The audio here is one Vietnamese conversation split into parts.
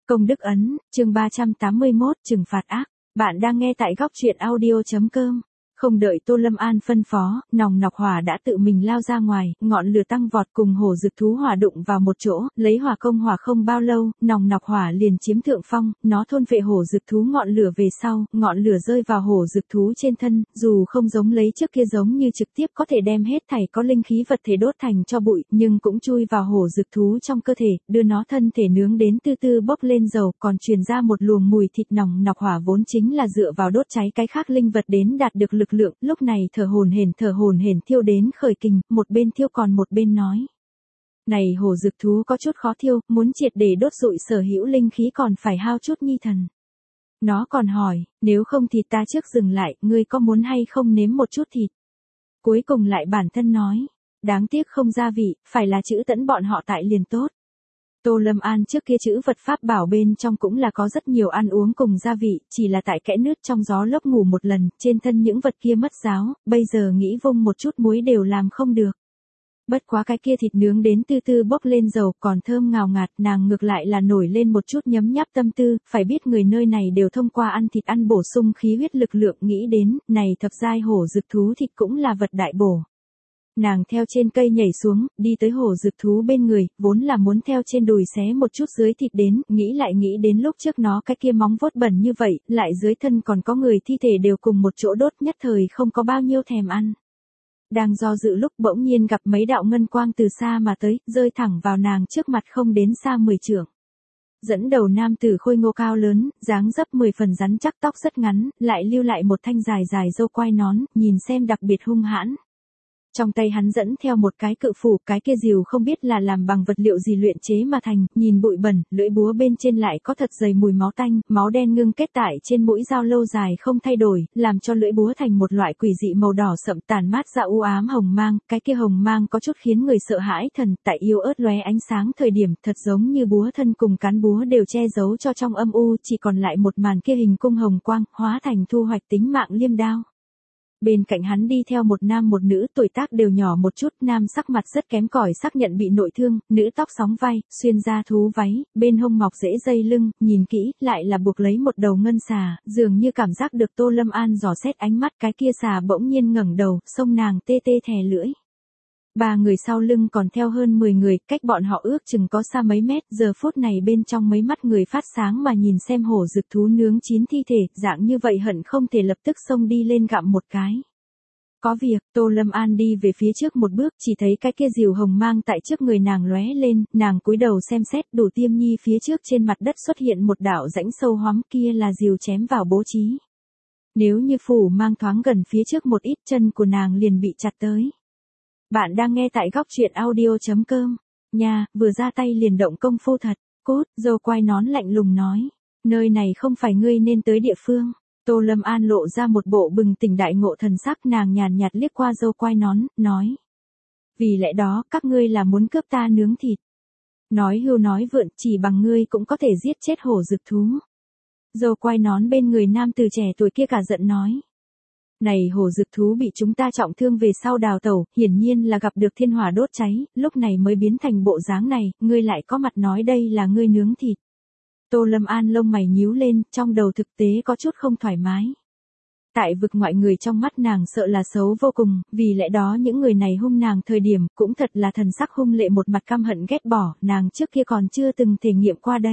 Công đức ấn, chương 381, trừng phạt ác. Bạn đang nghe tại góc truyện audio.com. Không đợi Tô Lâm An phân phó, nòng nọc hỏa đã tự mình lao ra ngoài, ngọn lửa tăng vọt cùng hổ dực thú hỏa đụng vào một chỗ, lấy hỏa công hỏa không bao lâu, nòng nọc hỏa liền chiếm thượng phong, nó thôn phệ hổ dực thú ngọn lửa về sau, ngọn lửa rơi vào hổ dực thú trên thân, dù không giống lấy trước kia giống như trực tiếp có thể đem hết thảy có linh khí vật thể đốt thành cho bụi, nhưng cũng chui vào hổ dực thú trong cơ thể, đưa nó thân thể nướng đến từ từ bốc lên dầu, còn truyền ra một luồng mùi thịt. Nòng nọc hỏa vốn chính là dựa vào đốt cháy cái khác linh vật đến đạt được lực lượng, lúc này thở hổn hển thiêu đến khởi kình, một bên thiêu còn một bên nói. Này hổ dực thú có chút khó thiêu, muốn triệt để đốt rụi sở hữu linh khí còn phải hao chút nhi thần. Nó còn hỏi, nếu không thì ta trước dừng lại, ngươi có muốn hay không nếm một chút thịt? Cuối cùng lại bản thân nói, đáng tiếc không gia vị, phải là chữ tẫn bọn họ tại liền tốt. Tô Lâm An trước kia chữ vật pháp bảo bên trong cũng là có rất nhiều ăn uống cùng gia vị, chỉ là tại kẽ nứt trong gió lốc ngủ một lần, trên thân những vật kia mất giáo, bây giờ nghĩ vung một chút muối đều làm không được. Bất quá cái kia thịt nướng đến từ từ bốc lên dầu còn thơm ngào ngạt, nàng ngược lại là nổi lên một chút nhấm nháp tâm tư, phải biết người nơi này đều thông qua ăn thịt ăn bổ sung khí huyết lực lượng, nghĩ đến, này thập giai hổ dực thú thịt cũng là vật đại bổ. Nàng theo trên cây nhảy xuống, đi tới hổ dực thú bên người, vốn là muốn theo trên đùi xé một chút dưới thịt đến, nghĩ đến lúc trước nó cái kia móng vuốt bẩn như vậy, lại dưới thân còn có người thi thể đều cùng một chỗ đốt, nhất thời không có bao nhiêu thèm ăn. Đang do dự lúc bỗng nhiên gặp mấy đạo ngân quang từ xa mà tới, rơi thẳng vào nàng trước mặt không đến xa 10 trượng. Dẫn đầu nam tử khôi ngô cao lớn, dáng dấp 10 phần rắn chắc, tóc rất ngắn, lại lưu lại một thanh dài râu quai nón, nhìn xem đặc biệt hung hãn. Trong tay hắn dẫn theo một cái cự phủ, cái kia rìu không biết là làm bằng vật liệu gì luyện chế mà thành, nhìn bụi bẩn, lưỡi búa bên trên lại có thật dày mùi máu tanh, máu đen ngưng kết tại trên mũi dao lâu dài không thay đổi, làm cho lưỡi búa thành một loại quỷ dị màu đỏ sậm tàn mát ra u ám hồng mang, cái kia hồng mang có chút khiến người sợ hãi thần, tại yếu ớt lóe ánh sáng thời điểm, thật giống như búa thân cùng cán búa đều che giấu cho trong âm u, chỉ còn lại một màn kia hình cung hồng quang, hóa thành thu hoạch tính mạng liêm đao. Bên cạnh hắn đi theo một nam một nữ, tuổi tác đều nhỏ một chút, nam sắc mặt rất kém cỏi xác nhận bị nội thương, nữ tóc sóng vai, xuyên da thú váy, bên hông mọc rễ dây lưng, nhìn kỹ, lại là buộc lấy một đầu ngân xà, dường như cảm giác được Tô Lâm An dò xét ánh mắt, cái kia xà bỗng nhiên ngẩng đầu, xông nàng tê tê thè lưỡi. Ba người sau lưng còn theo hơn 10 người, cách bọn họ ước chừng có xa mấy mét, giờ phút này bên trong mấy mắt người phát sáng mà nhìn xem hổ dực thú nướng chín thi thể, dạng như vậy hận không thể lập tức xông đi lên gặm một cái. Có việc, Tô Lâm An đi về phía trước một bước, chỉ thấy cái kia rìu hồng mang tại trước người nàng lóe lên, nàng cúi đầu xem xét, đủ tiêm nhi phía trước trên mặt đất xuất hiện một đạo rãnh sâu hoắm, kia là rìu chém vào bố trí. Nếu như phủ mang thoáng gần phía trước một ít, chân của nàng liền bị chặt tới. Bạn đang nghe tại góc truyện audio.com. Nha, vừa ra tay liền động công phu thật. Cốt, dâu quai nón lạnh lùng nói. Nơi này không phải ngươi nên tới địa phương. Tô Lâm An lộ ra một bộ bừng tỉnh đại ngộ thần sắc, nàng nhàn nhạt liếc qua dâu quai nón, nói. Vì lẽ đó, các ngươi là muốn cướp ta nướng thịt. Nói hưu nói vượn, chỉ bằng ngươi cũng có thể giết chết hổ dực thú. Dâu quai nón bên người nam từ trẻ tuổi kia cả giận nói. Này hổ dực thú bị chúng ta trọng thương về sau đào tẩu, hiển nhiên là gặp được thiên hỏa đốt cháy, lúc này mới biến thành bộ dáng này, ngươi lại có mặt nói đây là ngươi nướng thịt. Tô Lâm An lông mày nhíu lên, trong đầu thực tế có chút không thoải mái. Tại vực ngoại người trong mắt nàng sợ là xấu vô cùng, vì lẽ đó những người này hung nàng thời điểm, cũng thật là thần sắc hung lệ một mặt căm hận ghét bỏ, nàng trước kia còn chưa từng thể nghiệm qua đây.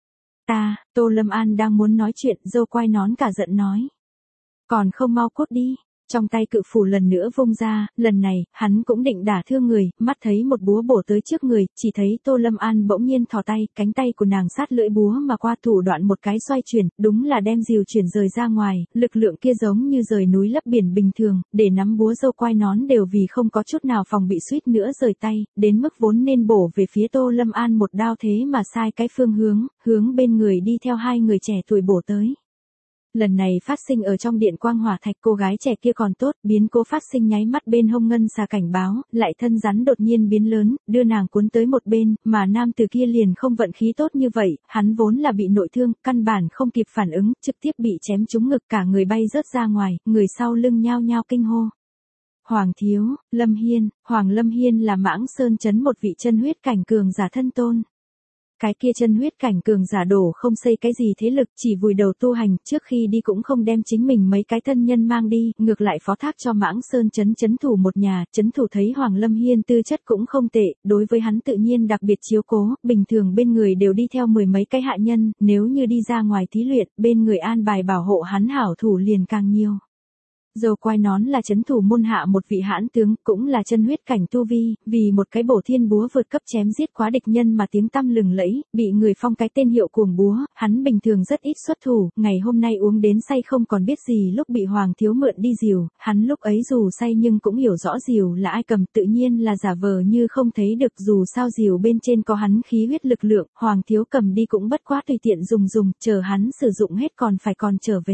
Tô Lâm An đang muốn nói chuyện, dâu quai nón cả giận nói. Còn không mau cút đi, trong tay cự phủ lần nữa vung ra, lần này, hắn cũng định đả thương người, mắt thấy một búa bổ tới trước người, chỉ thấy Tô Lâm An bỗng nhiên thò tay, cánh tay của nàng sát lưỡi búa mà qua thủ đoạn một cái xoay chuyển, đúng là đem rìu chuyển rời ra ngoài, lực lượng kia giống như rời núi lấp biển bình thường, để nắm búa dâu quai nón đều vì không có chút nào phòng bị suýt nữa rời tay, đến mức vốn nên bổ về phía Tô Lâm An một đao thế mà sai cái phương hướng bên người đi theo hai người trẻ tuổi bổ tới. Lần này phát sinh ở trong điện quang hỏa thạch, cô gái trẻ kia còn tốt, biến cố phát sinh nháy mắt bên hông ngân xà cảnh báo, lại thân rắn đột nhiên biến lớn, đưa nàng cuốn tới một bên, mà nam từ kia liền không vận khí tốt như vậy, hắn vốn là bị nội thương, căn bản không kịp phản ứng, trực tiếp bị chém trúng ngực, cả người bay rớt ra ngoài, người sau lưng nhao nhao kinh hô. Hoàng thiếu, Lâm Hiên, Hoàng Lâm Hiên là Mãng Sơn trấn một vị chân huyết cảnh cường giả thân tôn. Cái kia chân huyết cảnh cường giả đổ không xây cái gì thế lực, chỉ vùi đầu tu hành, trước khi đi cũng không đem chính mình mấy cái thân nhân mang đi, ngược lại phó thác cho Mãng Sơn trấn thủ một nhà, trấn thủ thấy Hoàng Lâm Hiên tư chất cũng không tệ, đối với hắn tự nhiên đặc biệt chiếu cố, bình thường bên người đều đi theo 10 mấy cái hạ nhân, nếu như đi ra ngoài thí luyện, bên người an bài bảo hộ hắn hảo thủ liền càng nhiều. Dầu quai nón là trấn thủ môn hạ một vị hãn tướng, cũng là chân huyết cảnh tu vi, vì một cái bổ thiên búa vượt cấp chém giết quá địch nhân mà tiếng tăm lừng lẫy, bị người phong cái tên hiệu cuồng búa, hắn bình thường rất ít xuất thủ, ngày hôm nay uống đến say không còn biết gì lúc bị Hoàng thiếu mượn đi rìu, hắn lúc ấy dù say nhưng cũng hiểu rõ rìu là ai cầm, tự nhiên là giả vờ như không thấy được, dù sao rìu bên trên có hắn khí huyết lực lượng, Hoàng thiếu cầm đi cũng bất quá tùy tiện dùng, chờ hắn sử dụng hết còn phải còn trở về.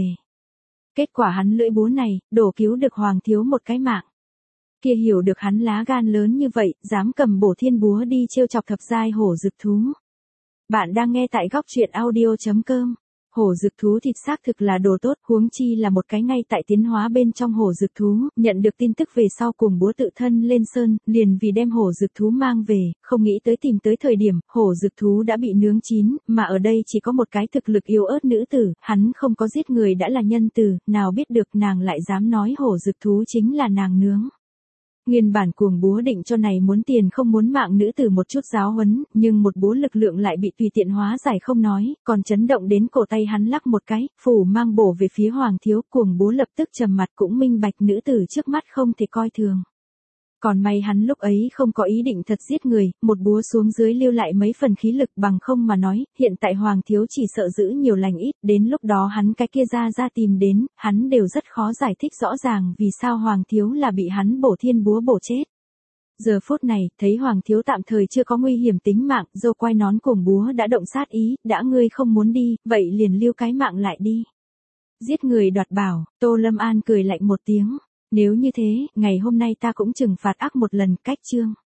Kết quả hắn lưỡi búa này, đổ cứu được Hoàng thiếu một cái mạng. Kia hiểu được hắn lá gan lớn như vậy, dám cầm bổ thiên búa đi trêu chọc thập giai hổ dực thú. Bạn đang nghe tại góc truyện audio.com. Hổ dực thú thịt xác thực là đồ tốt, huống chi là một cái ngay tại tiến hóa bên trong hổ dực thú, nhận được tin tức về sau cuồng búa tự thân lên sơn, liền vì đem hổ dực thú mang về, không nghĩ tới tìm tới thời điểm, hổ dực thú đã bị nướng chín, mà ở đây chỉ có một cái thực lực yếu ớt nữ tử, hắn không có giết người đã là nhân tử, nào biết được nàng lại dám nói hổ dực thú chính là nàng nướng. Nguyên bản cuồng búa định cho này muốn tiền không muốn mạng nữ tử một chút giáo huấn, nhưng một búa lực lượng lại bị tùy tiện hóa giải không nói, còn chấn động đến cổ tay hắn lắc một cái, phủ mang bổ về phía Hoàng thiếu, cuồng búa lập tức trầm mặt cũng minh bạch nữ tử trước mắt không thể coi thường. Còn may hắn lúc ấy không có ý định thật giết người, một búa xuống dưới lưu lại mấy phần khí lực, bằng không mà nói, hiện tại Hoàng thiếu chỉ sợ giữ nhiều lành ít, đến lúc đó hắn cái kia ra tìm đến, hắn đều rất khó giải thích rõ ràng vì sao Hoàng thiếu là bị hắn bổ thiên búa bổ chết. Giờ phút này, thấy Hoàng thiếu tạm thời chưa có nguy hiểm tính mạng, dâu quai nón cuồng búa đã động sát ý, đã ngươi không muốn đi, vậy liền lưu cái mạng lại đi. Giết người đoạt bảo, Tô Lâm An cười lạnh một tiếng. Nếu như thế, ngày hôm nay ta cũng trừng phạt ác một lần, cách chương.